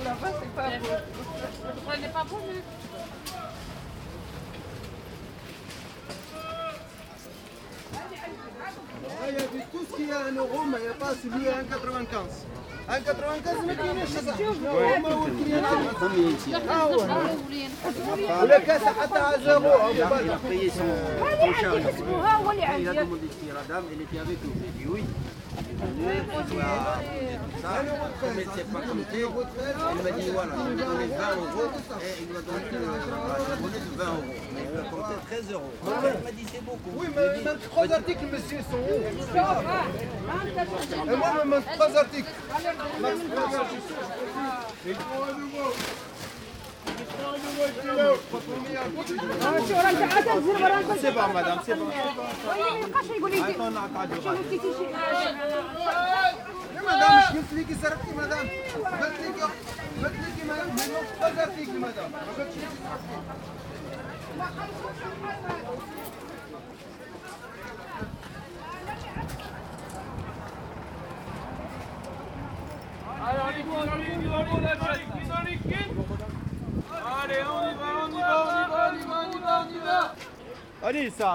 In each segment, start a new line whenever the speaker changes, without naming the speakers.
là-bas, c'est pas beau.
Elle n'est pas bonne.
Il y a tout ce qui est à 1 euro, mais il n'y a pas celui à 1,95. 1,95 ما كاينش ولا كاس حتى على زيرو.
اسمها هو اللي عندي.
Elle était avec nous. J'ai dit oui. Ça, comme elle ne sait pas compter, elle m'a dit voilà, je vais donner 20 euros et il doit donner la monnaie de 20 euros. Mais il doit compter 13 euros. Elle m'a dit c'est beaucoup.
Oui, mais même 3 articles, monsieur, sont hauts. Et moi, même 3 articles.
C'est bon, madame, c'est bon.
مدام مش قلت لك سرقتي مدام قلت لك مدام 3 articles مدام ما قلتش لك
Allez, on y va. Allez, ça.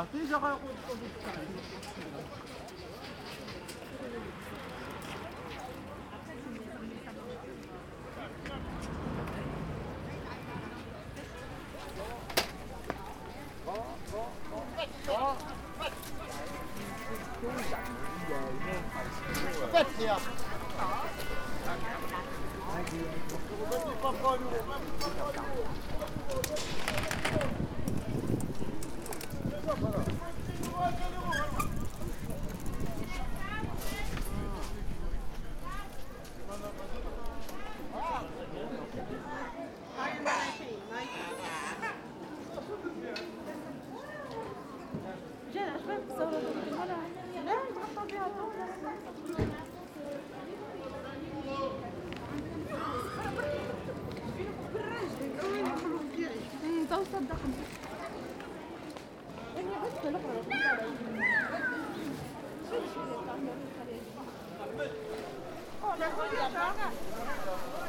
Oh,